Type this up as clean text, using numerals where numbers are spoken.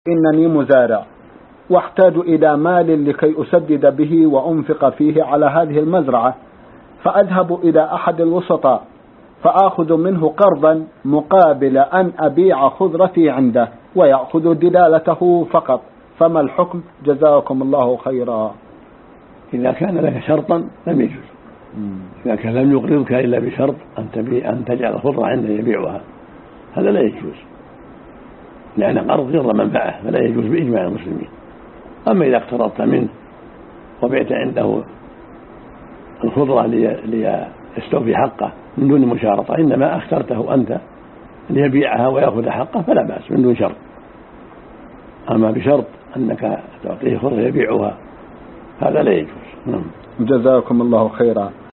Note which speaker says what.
Speaker 1: إنني مزارع واحتاج إلى مال لكي أسدد به وأنفق فيه على هذه المزرعة، فأذهب إلى أحد الوسطاء فآخذ منه قرضا مقابل أن أبيع خضرتي عنده ويأخذ دلالته فقط، فما الحكم؟ جزاكم الله خيرا.
Speaker 2: إذا كان لك شرطا لم يجوز. إذا كان لم يقرضك إلا بشرط أن تجعل خضرة عنده يبيعها، هذا لا يجوز، لأن قرض يرضى منفعه فلا يجوز بإجماع المسلمين. أما إذا اقترضت منه وبعت عنده الخضرة ليستوفي حقه من دون مشارطة، إنما اخترته أنت ليبيعها ويأخذ حقه فلا بأس من دون شرط. أما بشرط أنك تعطيه خضرة يبيعها هذا لا يجوز.
Speaker 1: جزاكم الله خيرا.